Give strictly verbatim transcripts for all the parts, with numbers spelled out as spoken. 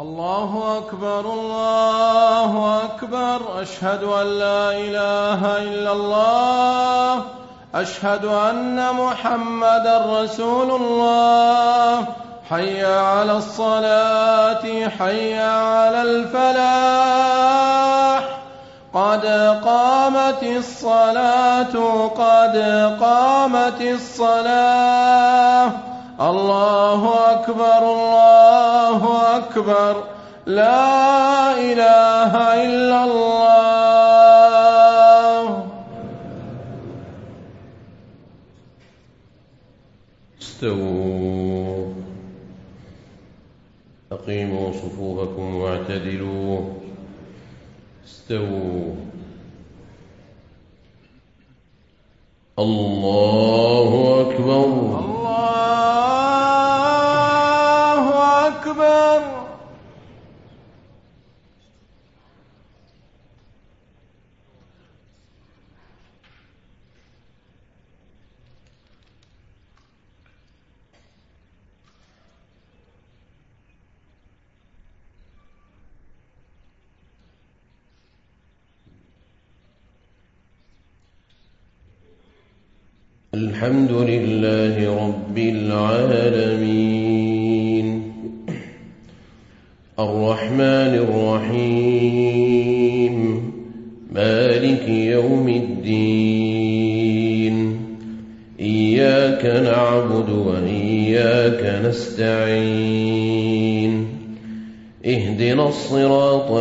الله أكبر الله أكبر. أشهد أن لا إله إلا الله. أشهد أن محمدا رسول الله. حي على الصلاة حي على الفلاح. قد قامت الصلاة قد قامت الصلاة. الله أكبر الله أكبر. لا إله إلا الله. استووا أقيموا صفوفكم واعتدلوا. استووا. الله أكبر الله أكبر. الحمد لله رب العالمين الرحمن الرحيم مالك يوم الدين. إياك نعبد وإياك نستعين. اهدنا الصراط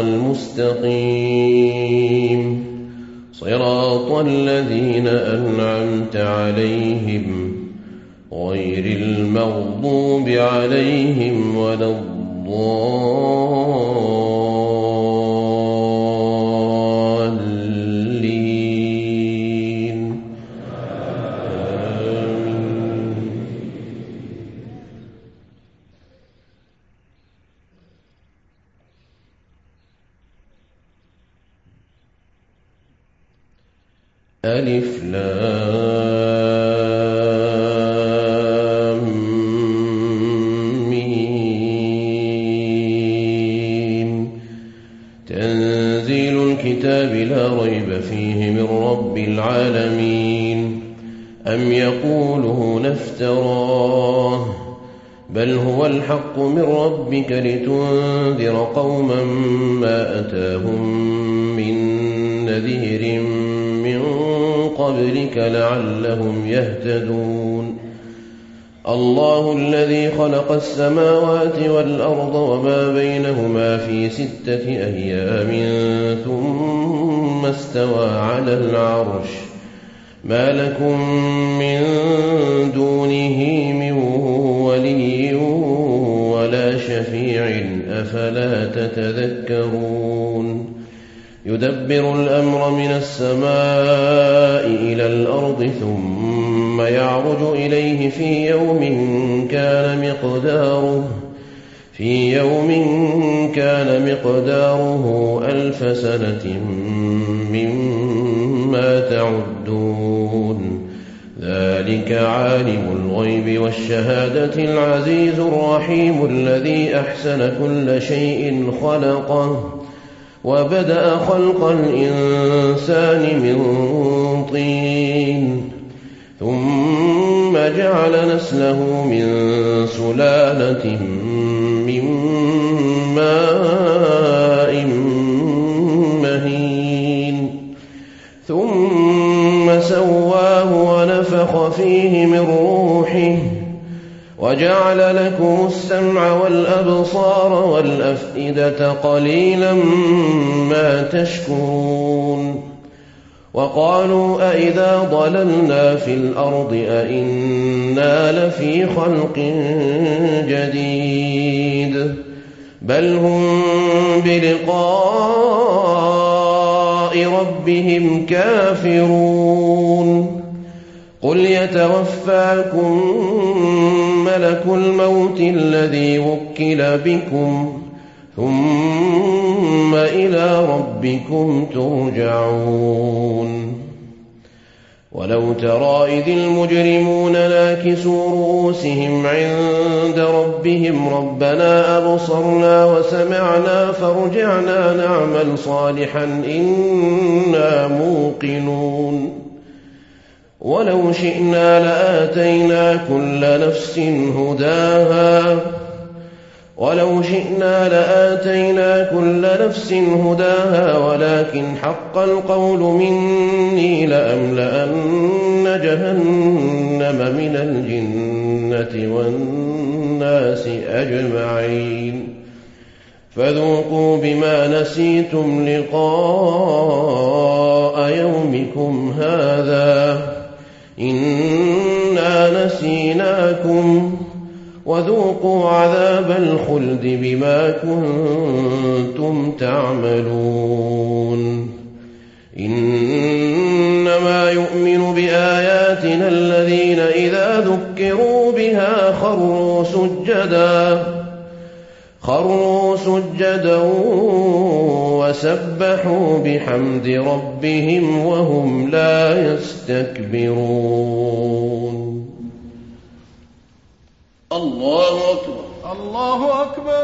المستقيم صراط الذين أنعمت عليهم غير المغضوب عليهم ولا الضالين. آمين. ألف لام ميم. تنزيل الكتاب لا ريب فيه من رب العالمين. أم يقولون افتراه بل هو الحق من ربك لتنذر قوما ما أتاهم من نذير من قبلك لعلهم يهتدون. الله الذي خلق السماوات والأرض وما بينهما في ستة أيام ثم استوى على العرش. ما لكم من دونه من ولي ولا شفيع أفلا تتذكرون. يدبر الأمر من السماء إلى الأرض ثم يعرج إليه في يوم كان مقداره في يوم كان مقداره ألف سنة مما تعدون. ذلك عالم الغيب والشهادة العزيز الرحيم الذي أحسن كل شيء خلقه وبدأ خلق الإنسان من طين ثم جعل نسله من سلالة من ماء مهين ثم سواه ونفخ فيه من روحه وجعل لكم السمع والأبصار والأفئدة قليلا ما تشكرون. وقالوا أئذا ضللنا في الأرض أئنا لفي خلق جديد بل هم بلقاء ربهم كافرون. قل يتوفاكم ملك الموت الذي وكل بكم ثم إلى ربكم ترجعون. ولو ترى إذ المجرمون ناكسوا رؤوسهم عند ربهم ربنا أبصرنا وسمعنا فارجعنا نعمل صالحا إنا موقنون ولو شئنا لآتينا كل نفس هداها ولو شئنا لآتينا كل نفس هداها ولكن حق القول مني لأملأن جهنم من الجنة والناس أجمعين فذوقوا بما نسيتم لقاء يومكم هذا إنا نسيناكم وذوقوا عذاب الخلد بما كنتم تعملون إنما يؤمن بآياتنا الذين إذا ذكروا بها خروا سجدا خروا سجدا وسبحوا بحمد ربهم وهم لا يستكبرون. الله أكبر. الله أكبر.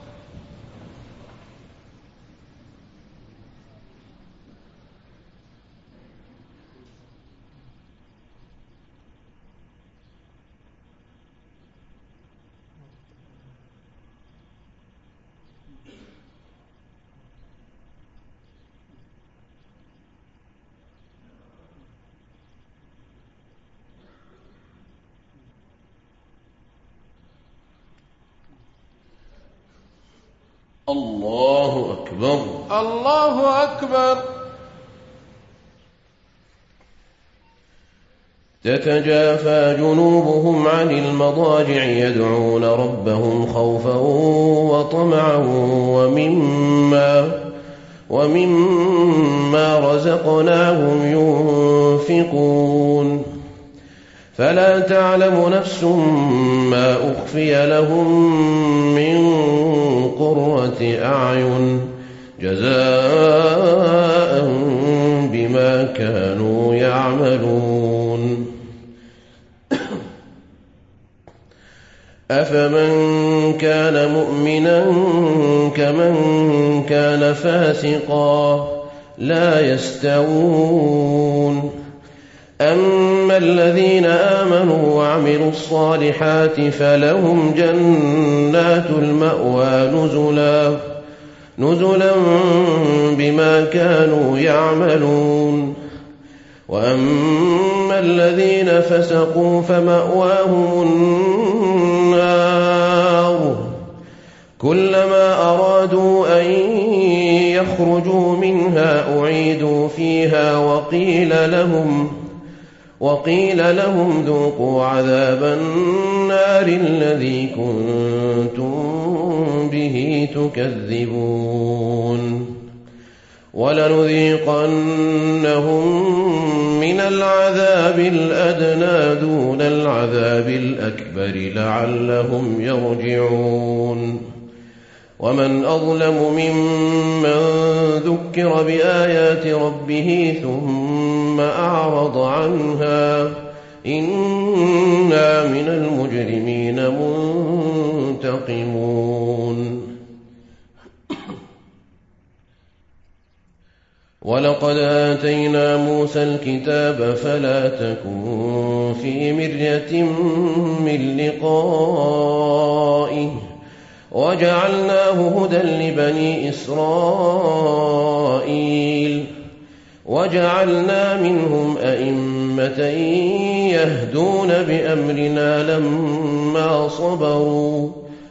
الله أكبر. الله أكبر. تتجافى جنوبهم عن المضاجع يدعون ربهم خوفا وطمعا ومما ومما رزقناهم ينفقون فلا تعلم نفس ما أخفي لهم من قرة أعين جزاء بما كانوا يعملون أفمن كان مؤمنا كمن كان فاسقا لا يستوون أما الذين آمنوا وعملوا الصالحات فلهم جنات المأوى نزلا نزلا بما كانوا يعملون وأما الذين فسقوا فمأواهم النار كلما أرادوا أن يخرجوا منها أعيدوا فيها وقيل لهم وقيل لهم ذوقوا عذاب النار الذي كنتم به تكذبون ولنذيقنهم من العذاب الأدنى دون العذاب الأكبر لعلهم يرجعون ومن أظلم ممن ذكر بآيات ربه ثم أعرض عنها إنا من المجرمين منتقمون ولقد آتينا موسى الكتاب فلا تكن في مرية من لقائه وجعلناه هدى لبني إسرائيل وجعلنا منهم أئمة يهدون بأمرنا لما صبروا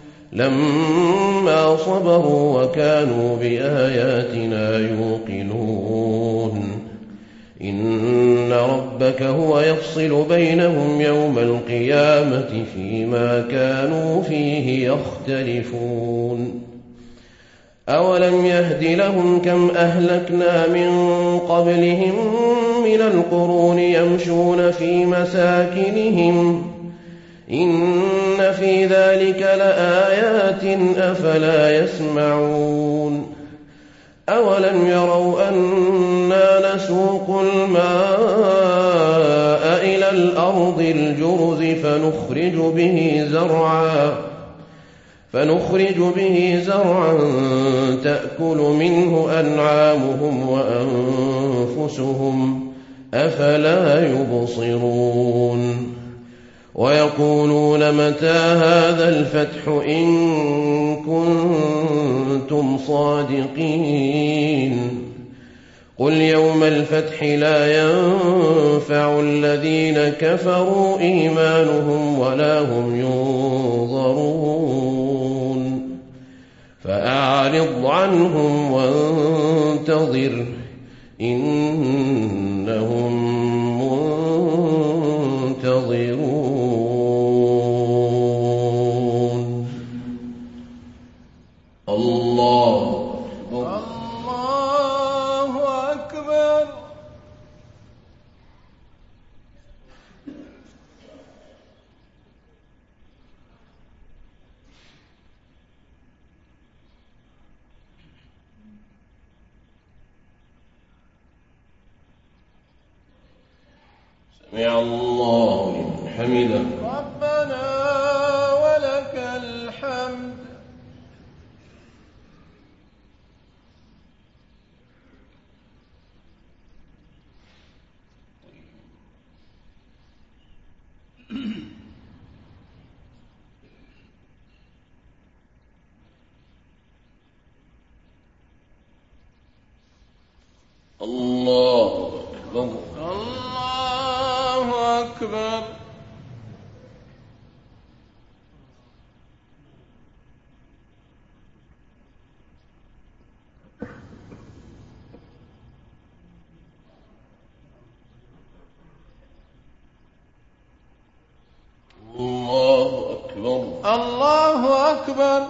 لما صبروا وكانوا بآياتنا يوقنون إن ربك هو يفصل بينهم يوم القيامة فيما كانوا فيه يختلفون أولم يهد لهم كم أهلكنا من قبلهم من القرون يمشون في مساكنهم إن في ذلك لآيات أفلا يسمعون أولم يروا أنا نسوق الماء الأرض الجرز فنخرج به زرعا فنخرج به زرعا تأكل منه أنعامهم وأنفسهم أفلا يبصرون ويقولون متى هذا الفتح إن كنتم صادقين قل يوم الفتح لا ينفع الذين كفروا إيمانهم ولا هم ينظرون فأعرض عنهم وانتظر إنهم منتظرون. الله الله أكبر. سمع الله لمن حمده. ربنا ولك الحمد. الله أكبر. الله أكبر. الله أكبر. الله أكبر.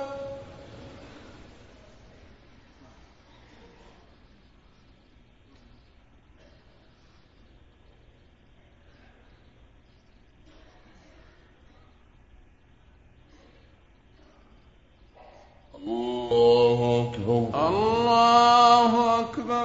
الله أكبر. الله أكبر.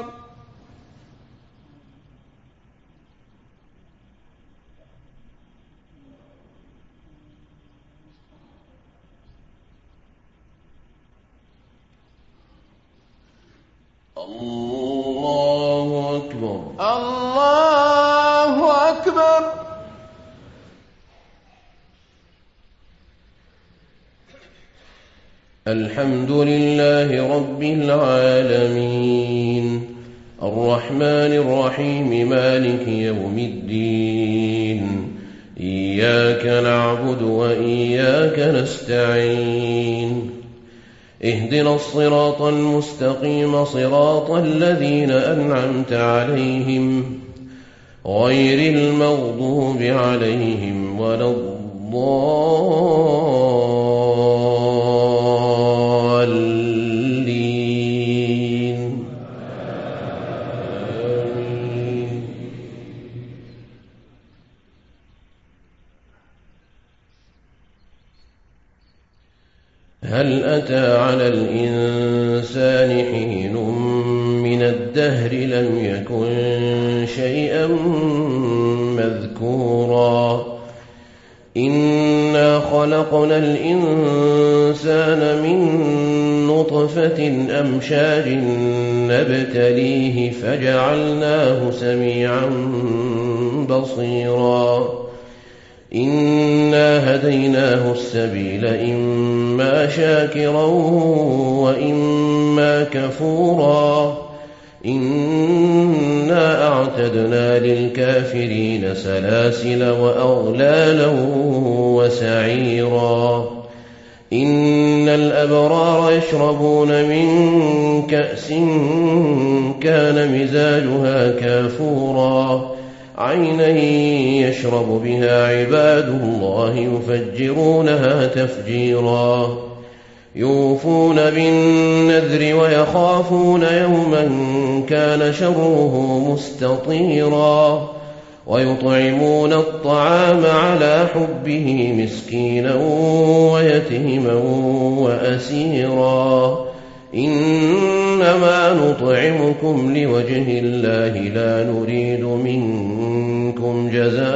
الله أكبر. الله أكبر. الحمد لله رب العالمين الرحمن الرحيم مالك يوم الدين إياك نعبد وإياك نستعين اهدنا الصراط المستقيم صراط الذين أنعمت عليهم غير المغضوب عليهم ولا الضالين. آمين. هل أتى على الإنسان حين من الدهر لم يكن شيئا مذكورا إنا خلقنا الإنسان من نطفة أمشاج نبتليه فجعلناه سميعا بصيرا إنا هديناه السبيل إما شاكرا وإما كفورا إنا أعتدنا للكافرين سلاسل وأغلالا وسعيرا إن الأبرار يشربون من كأس كان مزاجها كافورا عينا يشرب بها عباد الله يفجرونها تفجيرا يوفون بالنذر ويخافون يوما كان شره مستطيرا ويطعمون الطعام على حبه مسكينا ويتيما وأسيرا إنما نطعمكم لوجه الله لا نريد منكم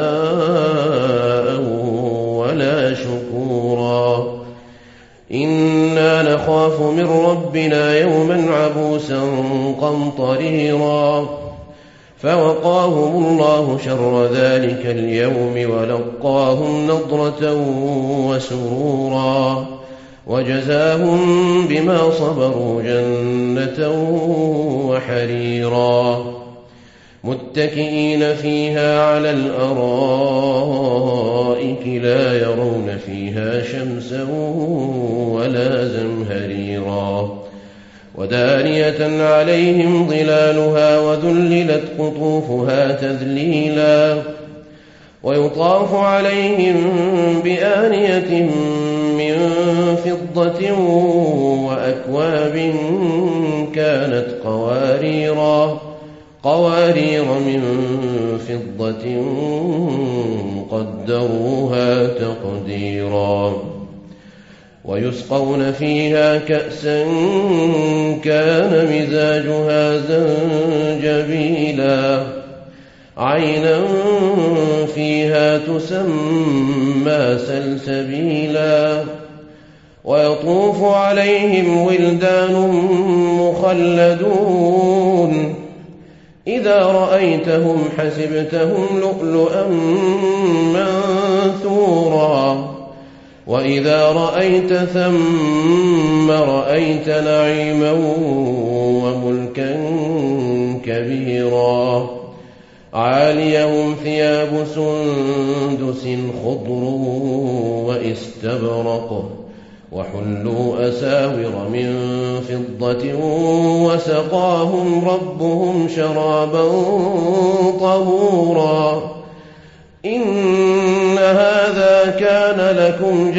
جزاء ولا شكورا إنا نخاف من ربنا يوما عبوسا قمطريرا فوقاهم الله شر ذلك اليوم ولقاهم نضرة وسرورا وجزاهم بما صبروا جنة وحريرا متكئين فيها على الأرائك لا يرون فيها شمسا ولا زمهريرا ودانية عليهم ظلالها وذللت قطوفها تذليلا ويطاف عليهم بآنية من فضة وأكواب كانت قواريرا قوارير من فضة قدروها تقديرا ويسقون فيها كأسا كان مزاجها زنجبيلا عينا فيها تسمى سلسبيلا ويطوف عليهم ولدان مخلدون إذا رأيتهم حسبتهم لؤلؤا منثورا وإذا رأيت ثم رأيت نعيما وملكا كبيرا عاليهم ثياب سندس خضر واستبرق وحلوا أساور من فضة وسقاهم ربهم شرابا طهورا إن هذا كان لكم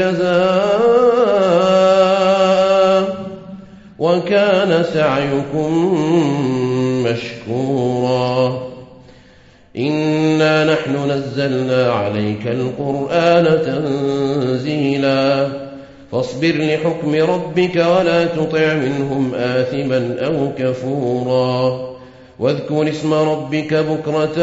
جزاء وكان سعيكم مشكورا إنا نحن نزلنا عليك القرآن تنزيلا فاصبر لحكم ربك ولا تطع منهم آثما أو كفورا واذكر اسم ربك بكرة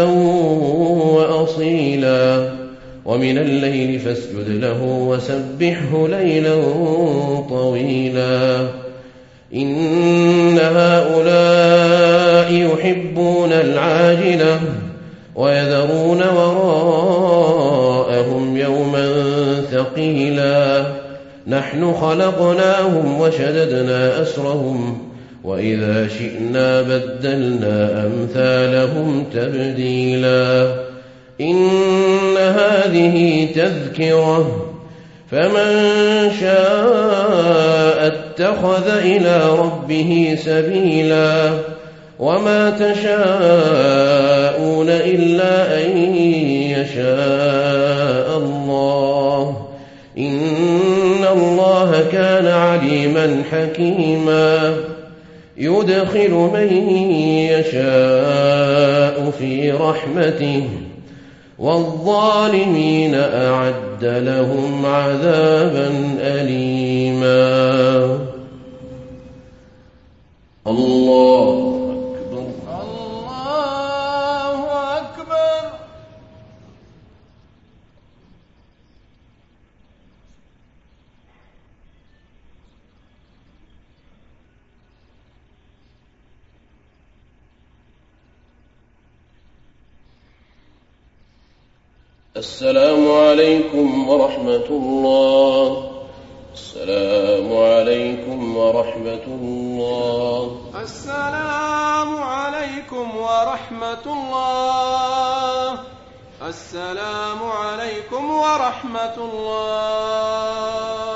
وأصيلا ومن الليل فاسجد له وسبحه ليلا طويلا إن هؤلاء يحبون العاجلة ويذرون وراءهم يوما ثقيلا نحن خلقناهم وشددنا أسرهم وإذا شئنا بدلنا أمثالهم تبديلا إن هذه تذكرة فمن شاء اتخذ إلى ربه سبيلا وما تشاءون إلا أن يشاء الله إن الله كان عليما حكيما يدخل من يشاء في رحمته والظالمين أعد لهم عذابا أليما الله أكبر الله أكبر. السلام عليكم ورحمة الله. السلام عليكم ورحمة الله. السلام عليكم ورحمة الله. السلام عليكم ورحمة الله.